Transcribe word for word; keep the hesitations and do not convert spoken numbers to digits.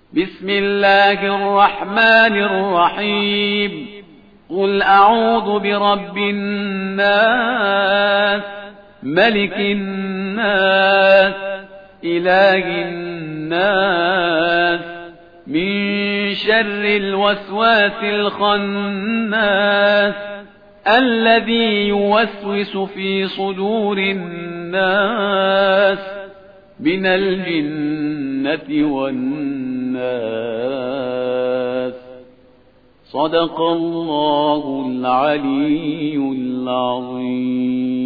بسم الله الرحمن الرحيم قل أعوذ برب الناس ملك الناس إله الناس من شر الوسواس الخناس الذي يوسوس في صدور الناس من الجنة والناس. صدق الله العلي العظيم.